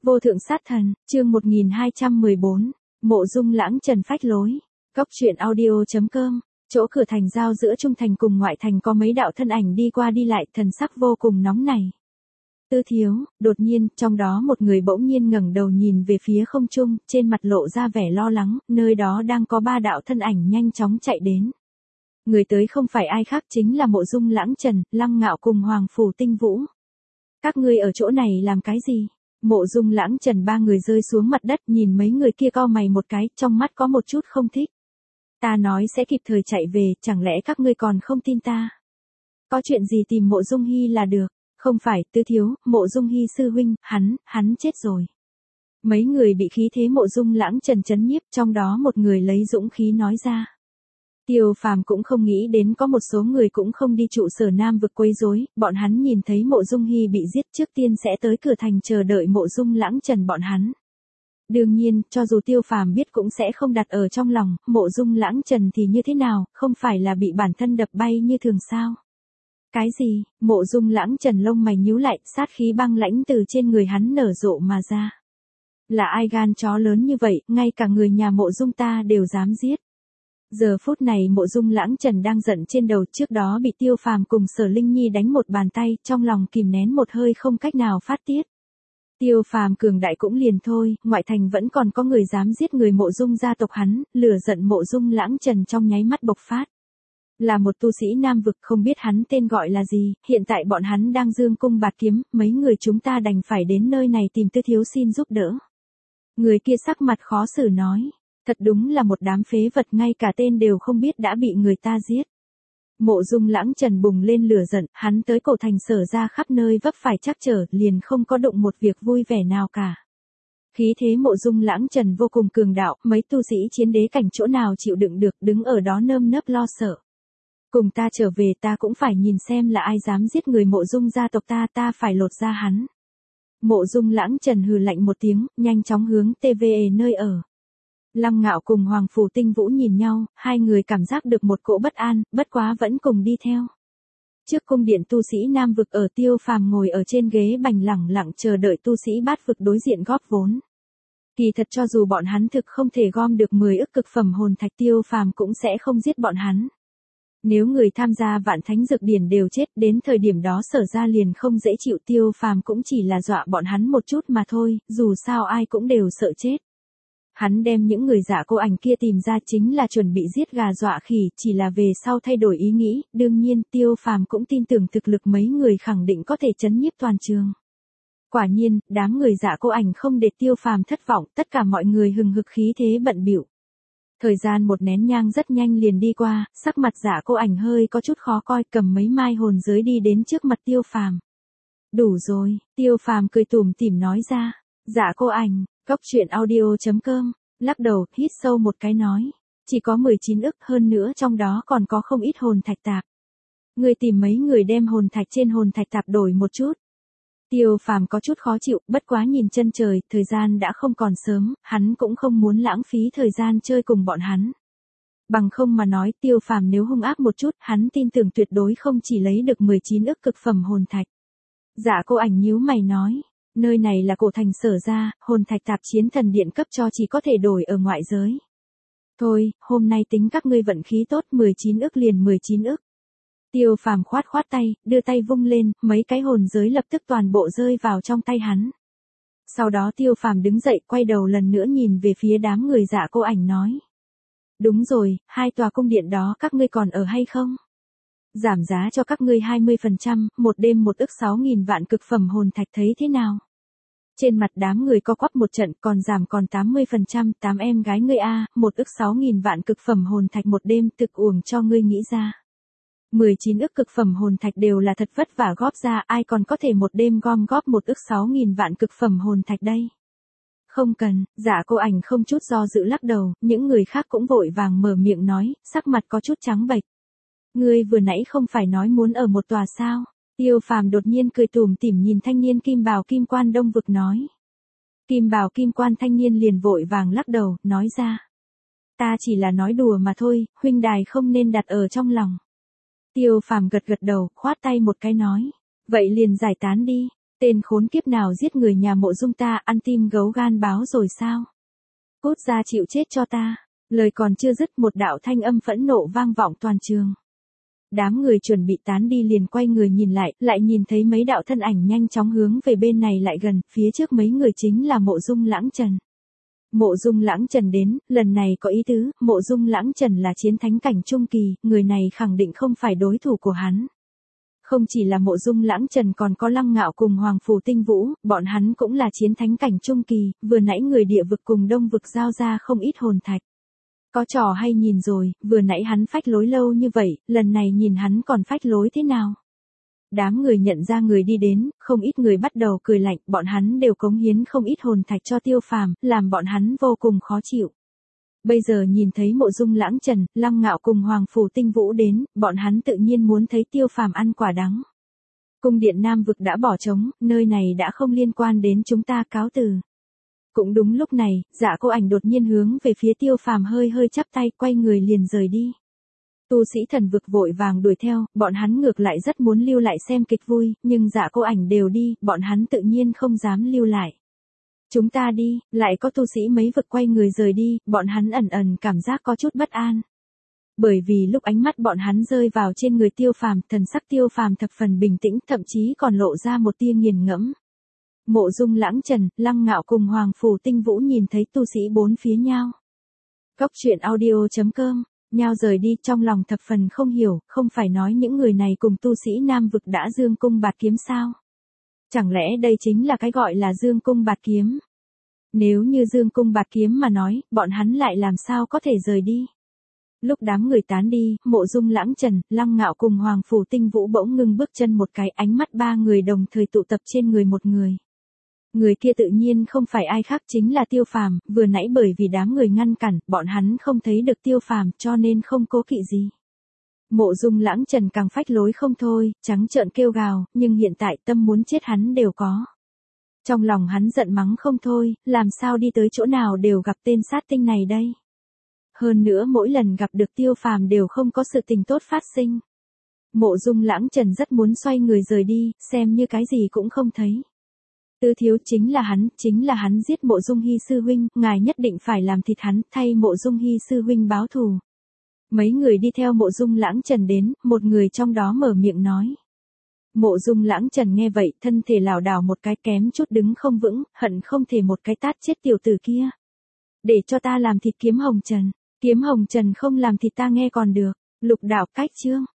Vô thượng sát thần, chương 1214, Mộ Dung Lãng Trần phách lối. Góc truyện audio.com. Chỗ cửa thành giao giữa trung thành cùng ngoại thành có mấy đạo thân ảnh đi qua đi lại, thần sắc vô cùng nóng nảy. Tư Thiếu, đột nhiên, trong đó một người bỗng nhiên ngẩng đầu nhìn về phía không trung, trên mặt lộ ra vẻ lo lắng, nơi đó đang có 3 đạo thân ảnh nhanh chóng chạy đến. Người tới không phải ai khác chính là Mộ Dung Lãng Trần, Lăng Ngạo cùng Hoàng Phủ Tinh Vũ. Các ngươi ở chỗ này làm cái gì? Mộ Dung Lãng Trần 3 người rơi xuống mặt đất, nhìn mấy người kia cau mày một cái, trong mắt có một chút không thích. Ta nói sẽ kịp thời chạy về, chẳng lẽ các ngươi còn không tin ta? Có chuyện gì tìm Mộ Dung Hi là được. Không phải, Tư Thiếu, Mộ Dung Hi sư huynh, hắn chết rồi. Mấy người bị khí thế Mộ Dung Lãng Trần chấn nhiếp, trong đó một người lấy dũng khí nói ra. Tiêu Phàm cũng không nghĩ đến có một số người cũng không đi trụ sở Nam vực quấy rối, bọn hắn nhìn thấy Mộ Dung Hi bị giết trước tiên sẽ tới cửa thành chờ đợi Mộ Dung Lãng Trần bọn hắn. Đương nhiên, cho dù Tiêu Phàm biết cũng sẽ không đặt ở trong lòng, Mộ Dung Lãng Trần thì như thế nào, không phải là bị bản thân đập bay như thường sao? Cái gì? Mộ Dung Lãng Trần lông mày nhíu lại, sát khí băng lãnh từ trên người hắn nở rộ mà ra. Là ai gan chó lớn như vậy, ngay cả người nhà Mộ Dung ta đều dám giết. Giờ phút này Mộ Dung Lãng Trần đang giận trên đầu, trước đó bị Tiêu Phàm cùng Sở Linh Nhi đánh một bàn tay, trong lòng kìm nén một hơi không cách nào phát tiết. Tiêu Phàm cường đại cũng liền thôi, ngoại thành vẫn còn có người dám giết người Mộ Dung gia tộc hắn, lửa giận Mộ Dung Lãng Trần trong nháy mắt bộc phát. Là một tu sĩ Nam vực, không biết hắn tên gọi là gì, hiện tại bọn hắn đang dương cung bạt kiếm, mấy người chúng ta đành phải đến nơi này tìm Tư Thiếu xin giúp đỡ. Người kia sắc mặt khó xử nói. Thật đúng là một đám phế vật, ngay cả tên đều không biết đã bị người ta giết. Mộ Dung Lãng Trần bùng lên lửa giận, hắn tới cổ thành Sở ra khắp nơi vấp phải trắc trở, liền không có đụng một việc vui vẻ nào cả. Khí thế Mộ Dung Lãng Trần vô cùng cường đạo, mấy tu sĩ chiến đế cảnh chỗ nào chịu đựng được, đứng ở đó nơm nớp lo sợ. Cùng ta trở về, ta cũng phải nhìn xem là ai dám giết người Mộ Dung gia tộc ta phải lột ra hắn. Mộ Dung Lãng Trần hừ lạnh một tiếng, nhanh chóng hướng TVE nơi ở. Lăng Ngạo cùng Hoàng Phủ Tinh Vũ nhìn nhau, hai người cảm giác được một cỗ bất an, bất quá vẫn cùng đi theo. Trước cung điện tu sĩ Nam vực ở, Tiêu Phàm ngồi ở trên ghế bành lẳng lặng chờ đợi tu sĩ Bát vực đối diện góp vốn. Kỳ thật cho dù bọn hắn thực không thể gom được 10 ức cực phẩm hồn thạch, Tiêu Phàm cũng sẽ không giết bọn hắn. Nếu người tham gia Vạn Thánh Dược Điển đều chết, đến thời điểm đó Sở ra liền không dễ chịu, Tiêu Phàm cũng chỉ là dọa bọn hắn một chút mà thôi, dù sao ai cũng đều sợ chết. Hắn đem những người dạ cô ảnh kia tìm ra chính là chuẩn bị giết gà dọa khỉ, chỉ là về sau thay đổi ý nghĩ, đương nhiên Tiêu Phàm cũng tin tưởng thực lực mấy người khẳng định có thể chấn nhiếp toàn trường. Quả nhiên, đám người dạ cô ảnh không để Tiêu Phàm thất vọng, tất cả mọi người hừng hực khí thế bận bịu. Thời gian một nén nhang rất nhanh liền đi qua, sắc mặt dạ cô ảnh hơi có chút khó coi, cầm mấy mai hồn giới đi đến trước mặt Tiêu Phàm. Đủ rồi, Tiêu Phàm cười tủm tỉm nói ra. Dạ cô ảnh. Góc truyện audio.com, lắc đầu, hít sâu một cái nói. Chỉ có 19 ức, hơn nữa trong đó còn có không ít hồn thạch tạp. Người tìm mấy người đem hồn thạch trên hồn thạch tạp đổi một chút. Tiêu Phàm có chút khó chịu, bất quá nhìn chân trời, thời gian đã không còn sớm, hắn cũng không muốn lãng phí thời gian chơi cùng bọn hắn. Bằng không mà nói, Tiêu Phàm nếu hung ác một chút, hắn tin tưởng tuyệt đối không chỉ lấy được 19 ức cực phẩm hồn thạch. Dạ cô ảnh nhíu mày nói. Nơi này là cổ thành Sở ra, hồn thạch tạp chiến thần điện cấp cho chỉ có thể đổi ở ngoại giới. Thôi, hôm nay tính các ngươi vận khí tốt, 19 ức liền 19 ức. Tiêu Phàm khoát tay, đưa tay vung lên, mấy cái hồn giới lập tức toàn bộ rơi vào trong tay hắn. Sau đó Tiêu Phàm đứng dậy, quay đầu lần nữa nhìn về phía đám người dạ cô ảnh nói. Đúng rồi, 2 tòa cung điện đó các ngươi còn ở hay không? Giảm giá cho các ngươi 20%, một đêm 1 ức 6.000 vạn cực phẩm hồn thạch, thấy thế nào? Trên mặt đám người co quắp một trận, còn giảm còn 80%, 8 em gái ngươi a, 1 ức 6.000 vạn cực phẩm hồn thạch một đêm, thực uổng cho ngươi nghĩ ra. 19 ức cực phẩm hồn thạch đều là thật vất vả góp ra, ai còn có thể một đêm gom góp 1 ức 6.000 vạn cực phẩm hồn thạch đây? Không cần, dạ cô ảnh không chút do dự lắc đầu, những người khác cũng vội vàng mở miệng nói, sắc mặt có chút trắng bệch. Ngươi vừa nãy không phải nói muốn ở một tòa sao? Tiêu Phàm đột nhiên cười tủm tỉm nhìn thanh niên kim bào kim quan đông vực nói. Kim bào kim quan thanh niên liền vội vàng lắc đầu, nói ra. Ta chỉ là nói đùa mà thôi, huynh đài không nên đặt ở trong lòng. Tiêu Phàm gật đầu, khoát tay một cái nói. Vậy liền giải tán đi. Tên khốn kiếp nào giết người nhà Mộ Dung ta, ăn tim gấu gan báo rồi sao? Cút ra chịu chết cho ta. Lời còn chưa dứt, một đạo thanh âm phẫn nộ vang vọng toàn trường. Đám người chuẩn bị tán đi liền quay người nhìn lại nhìn thấy mấy đạo thân ảnh nhanh chóng hướng về bên này lại gần, phía trước mấy người chính là Mộ Dung Lãng Trần. Mộ Dung Lãng Trần đến, lần này có ý tứ, Mộ Dung Lãng Trần là chiến thánh cảnh trung kỳ, người này khẳng định không phải đối thủ của hắn. Không chỉ là Mộ Dung Lãng Trần còn có Lăng Ngạo cùng Hoàng Phủ Tinh Vũ, bọn hắn cũng là chiến thánh cảnh trung kỳ, vừa nãy người địa vực cùng đông vực giao ra không ít hồn thạch. Có trò hay nhìn rồi, vừa nãy hắn phách lối lâu như vậy, lần này nhìn hắn còn phách lối thế nào? Đám người nhận ra người đi đến, không ít người bắt đầu cười lạnh, bọn hắn đều cống hiến không ít hồn thạch cho Tiêu Phàm, làm bọn hắn vô cùng khó chịu. Bây giờ nhìn thấy Mộ Dung Lãng Trần, Lăng Ngạo cùng Hoàng Phủ Tinh Vũ đến, bọn hắn tự nhiên muốn thấy Tiêu Phàm ăn quả đắng. Cung điện Nam vực đã bỏ trống, nơi này đã không liên quan đến chúng ta, cáo từ. Cũng đúng lúc này, Dạ Cô Ảnh đột nhiên hướng về phía Tiêu Phàm hơi chắp tay, quay người liền rời đi. Tu sĩ thần vực vội vàng đuổi theo, bọn hắn ngược lại rất muốn lưu lại xem kịch vui, nhưng Dạ Cô Ảnh đều đi, bọn hắn tự nhiên không dám lưu lại. Chúng ta đi, lại có tu sĩ mấy vực quay người rời đi, bọn hắn ẩn cảm giác có chút bất an. Bởi vì lúc ánh mắt bọn hắn rơi vào trên người Tiêu Phàm, thần sắc Tiêu Phàm thập phần bình tĩnh, thậm chí còn lộ ra một tia nghiền ngẫm. Mộ Dung Lãng Trần, Lăng Ngạo cùng Hoàng Phủ Tinh Vũ nhìn thấy tu sĩ bốn phía nhao. Cốc truyện audio.com, nhao rời đi, trong lòng thập phần không hiểu, không phải nói những người này cùng tu sĩ Nam vực đã dương cung bạt kiếm sao? Chẳng lẽ đây chính là cái gọi là dương cung bạt kiếm? Nếu như dương cung bạt kiếm mà nói, bọn hắn lại làm sao có thể rời đi? Lúc đám người tán đi, Mộ Dung Lãng Trần, Lăng Ngạo cùng Hoàng Phủ Tinh Vũ bỗng ngưng bước chân một cái, ánh mắt ba người đồng thời tụ tập trên người một người. Người kia tự nhiên không phải ai khác chính là Tiêu Phàm, vừa nãy bởi vì đám người ngăn cản, bọn hắn không thấy được Tiêu Phàm cho nên không cố kỵ gì. Mộ Dung Lãng Trần càng phách lối không thôi, trắng trợn kêu gào, nhưng hiện tại tâm muốn chết hắn đều có. Trong lòng hắn giận mắng không thôi, làm sao đi tới chỗ nào đều gặp tên sát tinh này đây. Hơn nữa mỗi lần gặp được Tiêu Phàm đều không có sự tình tốt phát sinh. Mộ Dung Lãng Trần rất muốn xoay người rời đi, xem như cái gì cũng không thấy. Tứ thiếu chính là hắn giết Mộ Dung Hi sư huynh, ngài nhất định phải làm thịt hắn, thay Mộ Dung Hi sư huynh báo thù. Mấy người đi theo Mộ Dung Lãng Trần đến, một người trong đó mở miệng nói. Mộ Dung Lãng Trần nghe vậy, thân thể lảo đảo một cái, kém chút đứng không vững, hận không thể một cái tát chết tiểu tử kia. Để cho ta làm thịt Kiếm Hồng Trần. Kiếm Hồng Trần không làm thịt ta nghe còn được. Lục đạo cách chương.